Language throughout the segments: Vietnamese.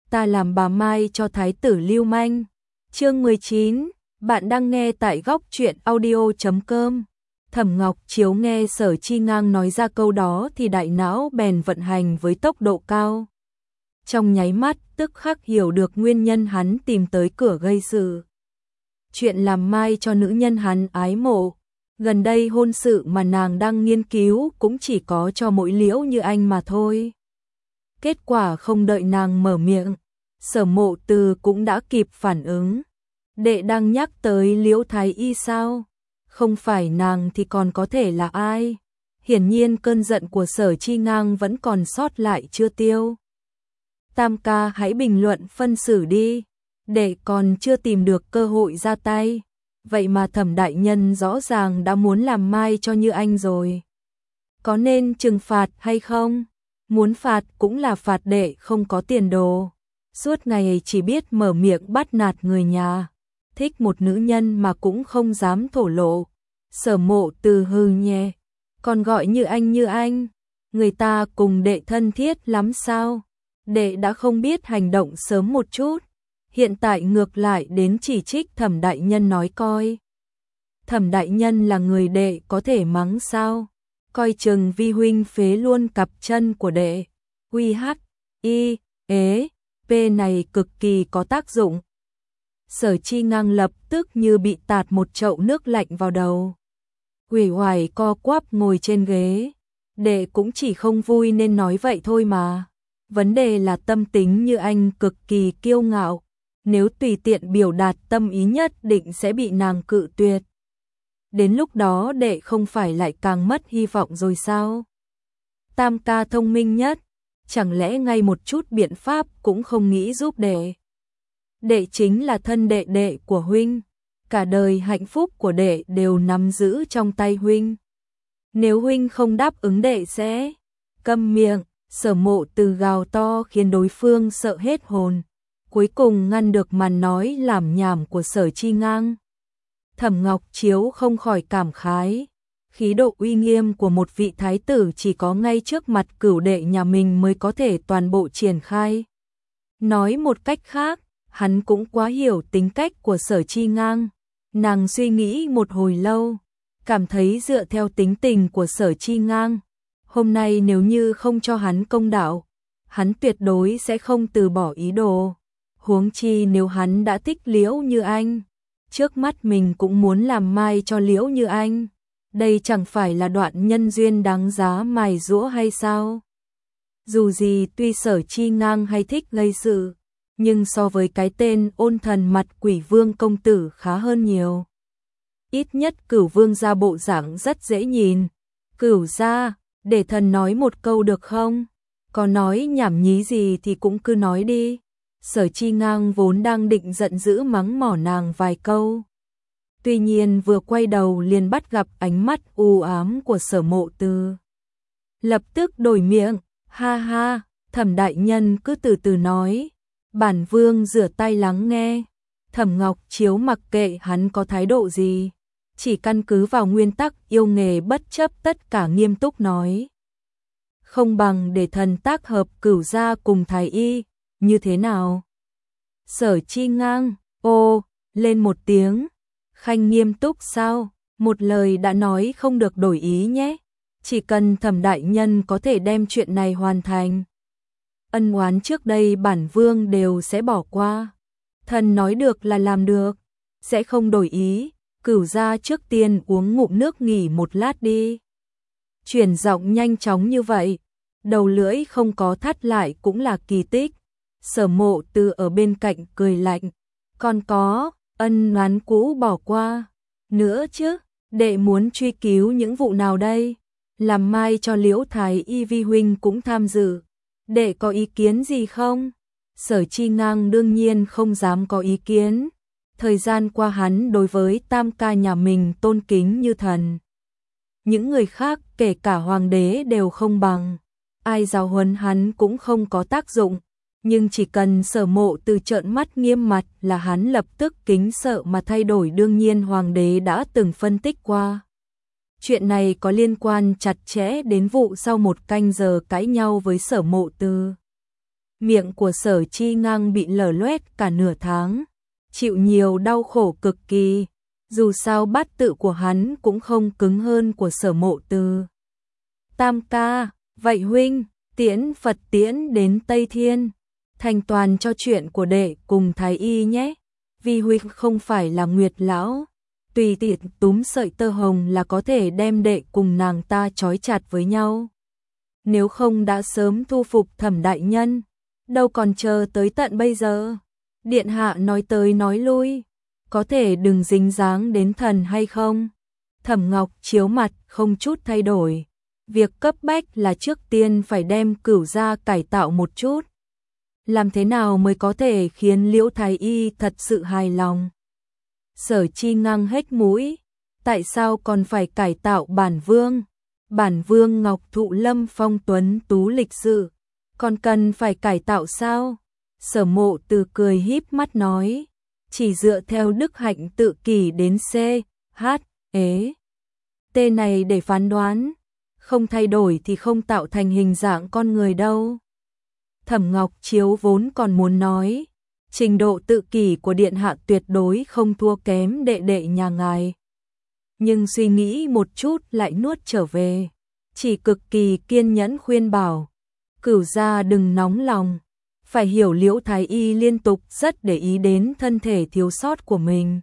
ta làm bà Mai cho thái tử lưu manh. Chương 19, bạn đang nghe tại góc truyện audio.com. Thẩm Ngọc Chiếu nghe Sở Chi Ngang nói ra câu đó thì đại não bèn vận hành với tốc độ cao. Trong nháy mắt, tức khắc hiểu được nguyên nhân hắn tìm tới cửa gây sự. Chuyện làm Mai cho nữ nhân hắn ái mộ. Gần đây hôn sự mà nàng đang nghiên cứu cũng chỉ có cho mỗi Liễu Như Anh mà thôi. Kết quả không đợi nàng mở miệng, Sở Mộ Từ cũng đã kịp phản ứng. Đệ đang nhắc tới Liễu Thái Y sao? Không phải nàng thì còn có thể là ai? Hiển nhiên cơn giận của Sở Chi Ngang vẫn còn sót lại chưa tiêu. Tam ca hãy bình luận phân xử đi. Đệ còn chưa tìm được cơ hội ra tay. Vậy mà Thẩm đại nhân rõ ràng đã muốn làm Mai cho Như Anh rồi. Có nên trừng phạt hay không? Muốn phạt cũng là phạt đệ không có tiền đồ. Suốt ngày chỉ biết mở miệng bắt nạt người nhà. Thích một nữ nhân mà cũng không dám thổ lộ. Sở Mộ Từ hừ nhẹ. Còn gọi Như Anh. Người ta cùng đệ thân thiết lắm sao? Đệ đã không biết hành động sớm một chút. Hiện tại ngược lại đến chỉ trích Thẩm đại nhân nói coi. Thẩm đại nhân là người đệ có thể mắng sao? Coi chừng vi huynh phế luôn cặp chân của đệ. P này cực kỳ có tác dụng. Sở Chi Ngang lập tức như bị tạt một chậu nước lạnh vào đầu. Uể oải co quắp ngồi trên ghế. Đệ cũng chỉ không vui nên nói vậy thôi mà. Vấn đề là tâm tính Như Anh cực kỳ kiêu ngạo. Nếu tùy tiện biểu đạt tâm ý nhất định sẽ bị nàng cự tuyệt. Đến lúc đó đệ không phải lại càng mất hy vọng rồi sao? Tam ca thông minh nhất, chẳng lẽ ngay một chút biện pháp cũng không nghĩ giúp đệ? Đệ chính là thân đệ đệ của huynh, cả đời hạnh phúc của đệ đều nắm giữ trong tay huynh. Nếu huynh không đáp ứng đệ sẽ câm miệng. Sở Mộ Từ gào to khiến đối phương sợ hết hồn. Cuối cùng ngăn được màn nói lảm nhảm của Sở Chi Ngang. Thẩm Ngọc Chiếu không khỏi cảm khái. Khí độ uy nghiêm của một vị thái tử chỉ có ngay trước mặt cửu đệ nhà mình mới có thể toàn bộ triển khai. Nói một cách khác, hắn cũng quá hiểu tính cách của Sở Chi Ngang. Nàng suy nghĩ một hồi lâu, cảm thấy dựa theo tính tình của Sở Chi Ngang, hôm nay nếu như không cho hắn công đạo, hắn tuyệt đối sẽ không từ bỏ ý đồ. Huống chi nếu hắn đã thích Liễu Như Anh, trước mắt mình cũng muốn làm Mai cho Liễu Như Anh. Đây chẳng phải là đoạn nhân duyên đáng giá mài giũa hay sao? Dù gì tuy Sở Chi Ngang hay thích gây sự, nhưng so với cái tên ôn thần mặt quỷ Vương công tử khá hơn nhiều. Ít nhất Cửu Vương gia bộ dạng rất dễ nhìn. Cửu gia, để thần nói một câu được không? Có nói nhảm nhí gì thì cũng cứ nói đi. Sở Chi Ngang vốn đang định giận dữ mắng mỏ nàng vài câu. Tuy nhiên vừa quay đầu liền bắt gặp ánh mắt u ám của Sở Mộ Từ. Lập tức đổi miệng, ha ha, Thẩm đại nhân cứ từ từ nói. Bản vương rửa tay lắng nghe. Thẩm Ngọc Chiếu mặc kệ hắn có thái độ gì, chỉ căn cứ vào nguyên tắc yêu nghề bất chấp tất cả nghiêm túc nói. Không bằng để thần tác hợp Cửu gia cùng thái y, như thế nào? Sở Chi Ngang, lên một tiếng. Khanh nghiêm túc sao? Một lời đã nói không được đổi ý nhé. Chỉ cần Thẩm đại nhân có thể đem chuyện này hoàn thành, ân oán trước đây bản vương đều sẽ bỏ qua. Thần nói được là làm được, sẽ không đổi ý. Cửu gia trước tiên uống ngụm nước nghỉ một lát đi. Chuyển giọng nhanh chóng như vậy, đầu lưỡi không có thắt lại cũng là kỳ tích. Sở Mộ Từ ở bên cạnh cười lạnh. Còn có, ân oán cũ bỏ qua nữa chứ, đệ muốn truy cứu những vụ nào đây? Làm Mai cho Liễu Thái Y vi huynh cũng tham dự. Đệ có ý kiến gì không? Sở Chi Ngang đương nhiên không dám có ý kiến. Thời gian qua hắn đối với tam ca nhà mình tôn kính như thần. Những người khác kể cả hoàng đế đều không bằng. Ai giáo huấn hắn cũng không có tác dụng. Nhưng chỉ cần Sở Mộ Từ trợn mắt nghiêm mặt là hắn lập tức kính sợ mà thay đổi. Đương nhiên hoàng đế đã từng phân tích qua. Chuyện này có liên quan chặt chẽ đến vụ sau 1 canh giờ cãi nhau với Sở Mộ Từ. Miệng của Sở Chi Ngang bị lở loét cả nửa tháng, chịu nhiều đau khổ cực kỳ, dù sao bát tự của hắn cũng không cứng hơn của Sở Mộ Từ. Tam ca, vậy huynh, tiễn Phật tiễn đến Tây Thiên, thành toàn cho chuyện của đệ cùng Thái Y nhé, vì huynh không phải là Nguyệt lão, tùy tiện túm sợi tơ hồng là có thể đem đệ cùng nàng ta trói chặt với nhau. Nếu không đã sớm thu phục Thẩm đại nhân, đâu còn chờ tới tận bây giờ. Điện hạ nói tới nói lui, có thể đừng dính dáng đến thần hay không? Thẩm Ngọc Chiếu mặt không chút thay đổi, việc cấp bách là trước tiên phải đem Cửu gia cải tạo một chút. Làm thế nào mới có thể khiến Liễu Thái Y thật sự hài lòng? Sở Chi Ngang hết mũi, tại sao còn phải cải tạo bản vương? Bản vương Ngọc Thụ Lâm phong tuấn tú lịch sự, còn cần phải cải tạo sao? Sở Mộ Từ cười híp mắt nói, chỉ dựa theo đức hạnh tự kỷ đến C, H, ế. T này để phán đoán, không thay đổi thì không tạo thành hình dạng con người đâu. Thẩm Ngọc Chiếu vốn còn muốn nói, trình độ tự kỷ của điện hạ tuyệt đối không thua kém đệ đệ nhà ngài. Nhưng suy nghĩ một chút lại nuốt trở về, chỉ cực kỳ kiên nhẫn khuyên bảo, Cửu gia đừng nóng lòng, phải hiểu Liễu Thái Y liên tục rất để ý đến thân thể thiếu sót của mình.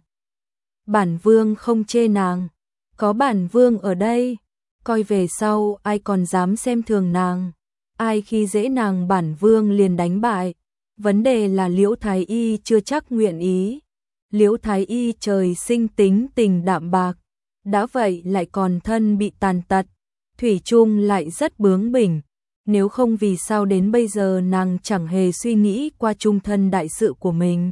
Bản vương không chê nàng, có bản vương ở đây, coi về sau ai còn dám xem thường nàng, ai khi dễ nàng bản vương liền đánh bại. Vấn đề là Liễu Thái Y chưa chắc nguyện ý. Liễu Thái Y trời sinh tính tình đạm bạc, đã vậy lại còn thân bị tàn tật, thủy chung lại rất bướng bỉnh. Nếu không vì sao đến bây giờ nàng chẳng hề suy nghĩ qua chung thân đại sự của mình.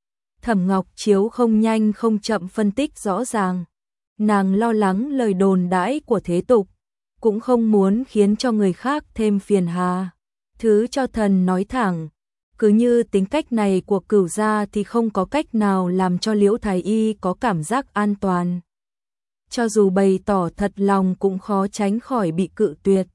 Thẩm Ngọc Chiếu không nhanh không chậm phân tích rõ ràng. Nàng lo lắng lời đồn đãi của thế tục, cũng không muốn khiến cho người khác thêm phiền hà. Thứ cho thần nói thẳng, cứ như tính cách này của Cửu gia thì không có cách nào làm cho Liễu Thái Y có cảm giác an toàn. Cho dù bày tỏ thật lòng cũng khó tránh khỏi bị cự tuyệt.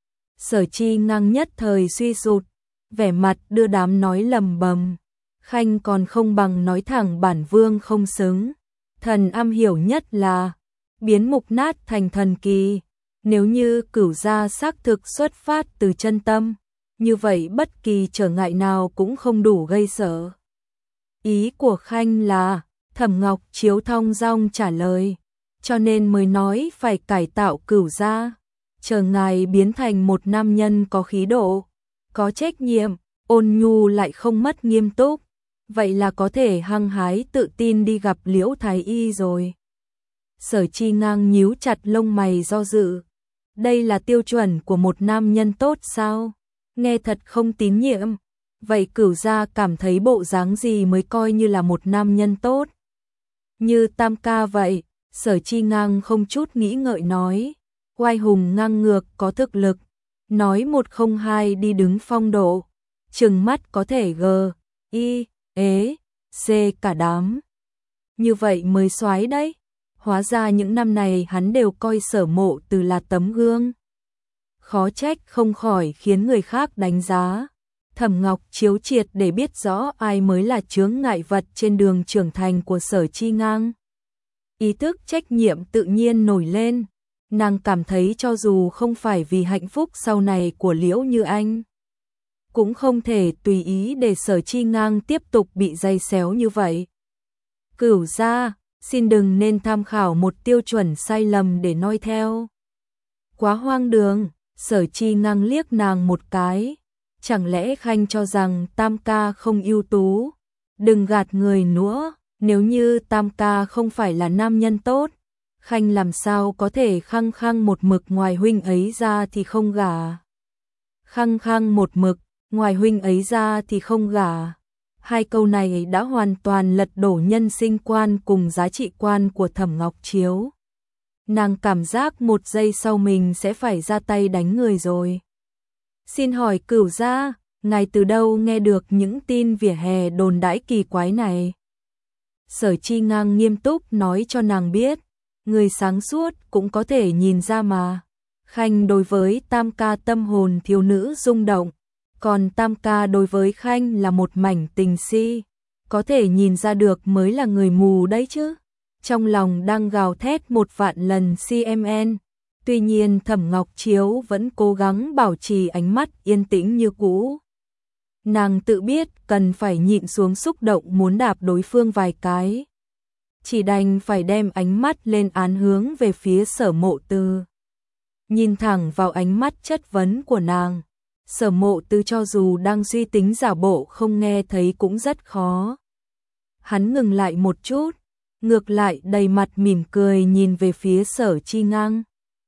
Sở Chi Ngang nhất thời suy sụt, vẻ mặt đưa đám nói lầm bầm. Khanh còn không bằng nói thẳng bản vương không xứng. Thần am hiểu nhất là biến mục nát thành thần kỳ. Nếu như Cửu gia xác thực xuất phát từ chân tâm, như vậy bất kỳ trở ngại nào cũng không đủ gây sợ. Ý của Khanh là, Thẩm Ngọc Chiếu thong dong trả lời, cho nên mới nói phải cải tạo Cửu gia, chờ ngài biến thành một nam nhân có khí độ, có trách nhiệm, ôn nhu lại không mất nghiêm túc, vậy là có thể hăng hái tự tin đi gặp Liễu Thái Y rồi. Sở Chi Ngang nhíu chặt lông mày do dự, đây là tiêu chuẩn của một nam nhân tốt sao? Nghe thật không tín nhiệm. Vậy Cửu gia cảm thấy bộ dáng gì mới coi như là một nam nhân tốt? Như Tam ca vậy, Sở Chi Ngang không chút nghĩ ngợi nói, oai hùng ngang ngược có thực lực, nói một không hai đi đứng phong độ, trừng mắt có thể g, i, ế, c cả đám. Như vậy mới soái đấy. Hóa ra những năm này hắn đều coi Sở Mộ Từ là tấm gương. Khó trách không khỏi khiến người khác đánh giá. Thẩm Ngọc Chiếu triệt để biết rõ ai mới là chướng ngại vật trên đường trưởng thành của Sở Chi Ngang. Ý thức trách nhiệm tự nhiên nổi lên. Nàng cảm thấy cho dù không phải vì hạnh phúc sau này của Liễu Như Anh, cũng không thể tùy ý để Sở Chi Ngang tiếp tục bị giày xéo như vậy. Cửu gia, xin đừng nên tham khảo một tiêu chuẩn sai lầm để noi theo. Quá hoang đường. Sở Chi Ngang liếc nàng một cái, chẳng lẽ Khanh cho rằng Tam ca không ưu tú? Đừng gạt người nữa, nếu như Tam ca không phải là nam nhân tốt, Khanh làm sao có thể khăng khăng một mực ngoài huynh ấy ra thì không gả. Khăng khăng một mực, ngoài huynh ấy ra thì không gả. Hai câu này đã hoàn toàn lật đổ nhân sinh quan cùng giá trị quan của Thẩm Ngọc Chiếu. Nàng cảm giác một giây sau mình sẽ phải ra tay đánh người rồi. Xin hỏi Cửu gia, ngài từ đâu nghe được những tin vỉa hè đồn đãi kỳ quái này? Sở Chi Ngang nghiêm túc nói cho nàng biết, người sáng suốt cũng có thể nhìn ra mà. Khanh đối với Tam ca tâm hồn thiếu nữ rung động, Còn Tam ca đối với Khanh là một mảnh tình si, có thể nhìn ra được mới là người mù đấy chứ. Trong lòng đang gào thét 1.000.000 lần CMN, tuy nhiên Thẩm Ngọc Chiếu vẫn cố gắng bảo trì ánh mắt yên tĩnh như cũ. Nàng tự biết cần phải nhịn xuống xúc động muốn đạp đối phương vài cái. Chỉ đành phải đem ánh mắt lên án hướng về phía Sở Mộ Tư. Nhìn thẳng vào ánh mắt chất vấn của nàng, Sở Mộ Tư cho dù đang suy tính giả bộ không nghe thấy cũng rất khó. Hắn ngừng lại một chút, ngược lại đầy mặt mỉm cười nhìn về phía Sở Chi Ngang.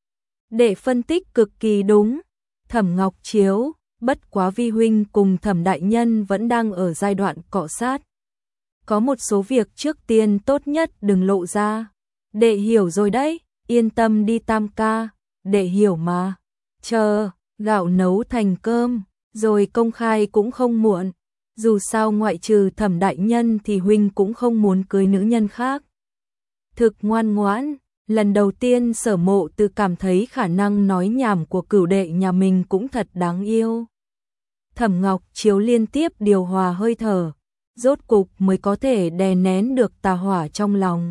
Để phân tích cực kỳ đúng, Thẩm Ngọc Chiếu, bất quá vi huynh cùng Thẩm đại nhân vẫn đang ở giai đoạn cọ sát. Có một số việc trước tiên tốt nhất đừng lộ ra. Đệ hiểu rồi đấy, yên tâm đi Tam ca, đệ hiểu mà. Chờ, gạo nấu thành cơm, rồi công khai cũng không muộn. Dù sao ngoại trừ Thẩm đại nhân thì huynh cũng không muốn cưới nữ nhân khác. Thực ngoan ngoãn, lần đầu tiên Sở Mộ Tư cảm thấy khả năng nói nhảm của cửu đệ nhà mình cũng thật đáng yêu. Thẩm Ngọc Chiếu liên tiếp điều hòa hơi thở, rốt cục mới có thể đè nén được tà hỏa trong lòng.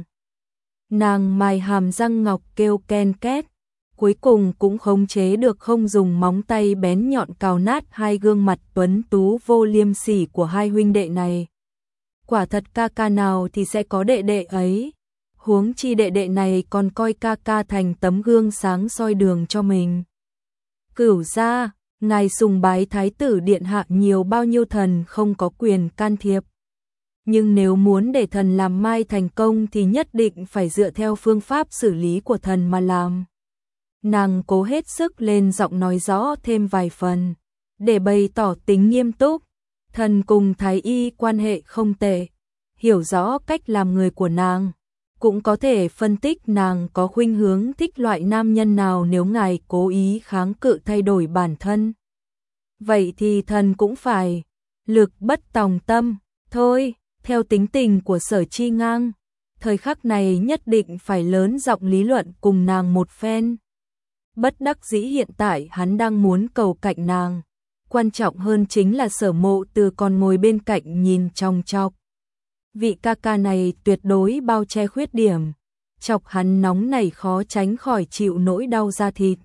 Nàng mài hàm răng ngọc kêu ken két, cuối cùng cũng khống chế được không dùng móng tay bén nhọn cào nát hai gương mặt tuấn tú vô liêm sỉ của hai huynh đệ này. Quả thật ca ca nào thì sẽ có đệ đệ ấy, huống chi đệ đệ này còn coi ca ca thành tấm gương sáng soi đường cho mình. Cửu gia, ngài sùng bái thái tử điện hạ nhiều bao nhiêu thần không có quyền can thiệp. Nhưng nếu muốn để thần làm mai thành công thì nhất định phải dựa theo phương pháp xử lý của thần mà làm. Nàng cố hết sức lên giọng nói rõ thêm vài phần, để bày tỏ tính nghiêm túc. Thần cùng thái y quan hệ không tệ, hiểu rõ cách làm người của nàng, cũng có thể phân tích nàng có khuynh hướng thích loại nam nhân nào nếu ngài cố ý kháng cự thay đổi bản thân. Vậy thì thần cũng phải lực bất tòng tâm, thôi, theo tính tình của Sở Chi Ngang, thời khắc này nhất định phải lớn giọng lý luận cùng nàng một phen. Bất đắc dĩ hiện tại hắn đang muốn cầu cạnh nàng, quan trọng hơn chính là Sở Mộ Tư còn ngồi bên cạnh nhìn chòng chọc. Vị ca ca này tuyệt đối bao che khuyết điểm, chọc hắn nóng nảy khó tránh khỏi chịu nỗi đau da thịt.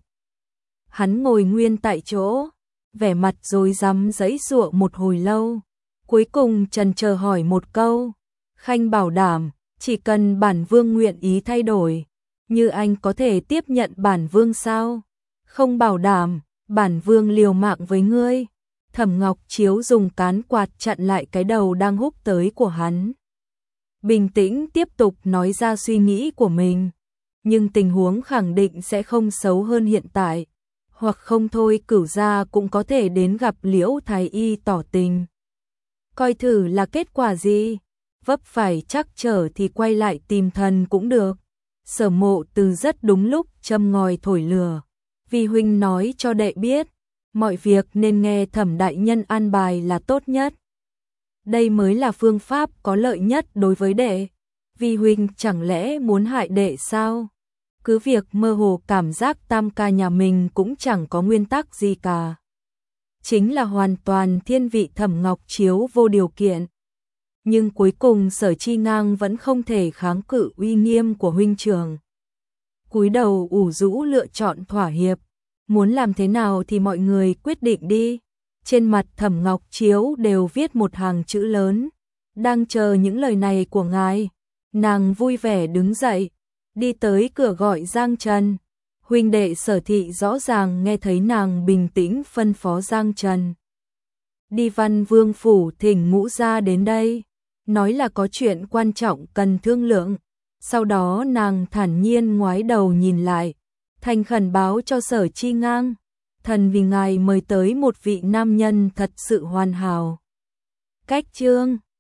Hắn ngồi nguyên tại chỗ, vẻ mặt rối rắm giãy giụa một hồi lâu, cuối cùng chần chờ hỏi một câu, Khanh bảo đảm, chỉ cần bản vương nguyện ý thay đổi, như anh có thể tiếp nhận bản vương sao? Không bảo đảm, bản vương liều mạng với ngươi. Thẩm Ngọc Chiếu dùng cán quạt chặn lại cái đầu đang húc tới của hắn. Bình tĩnh tiếp tục nói ra suy nghĩ của mình, nhưng tình huống khẳng định sẽ không xấu hơn hiện tại, hoặc không thôi Cửu gia cũng có thể đến gặp Liễu thái y tỏ tình. Coi thử là kết quả gì, vấp phải trắc trở thì quay lại tìm thần cũng được. Sở Mộ Tư rất đúng lúc châm ngòi thổi lửa, vì huynh nói cho đệ biết, mọi việc nên nghe Thẩm đại nhân an bài là tốt nhất. Đây mới là phương pháp có lợi nhất đối với đệ. Vì huynh chẳng lẽ muốn hại đệ sao? Cứ việc mơ hồ cảm giác Tam ca nhà mình cũng chẳng có nguyên tắc gì cả. Chính là hoàn toàn thiên vị Thẩm Ngọc Chiếu vô điều kiện. Nhưng cuối cùng Sở Chi Ngang vẫn không thể kháng cự uy nghiêm của huynh trưởng. Cúi đầu ủ rũ lựa chọn thỏa hiệp. Muốn làm thế nào thì mọi người quyết định đi. Trên mặt Thẩm Ngọc Chiếu đều viết một hàng chữ lớn. Đang chờ những lời này của ngài. Nàng vui vẻ đứng dậy, đi tới cửa gọi Giang Trần. Huynh đệ Sở thị rõ ràng nghe thấy nàng bình tĩnh phân phó Giang Trần. Đi Văn Vương phủ thỉnh Ngũ gia đến đây, nói là có chuyện quan trọng cần thương lượng. Sau đó nàng thản nhiên ngoái đầu nhìn lại, thành khẩn báo cho Sở Chi Ngang, thần vì ngài mời tới một vị nam nhân thật sự hoàn hảo. Cách chương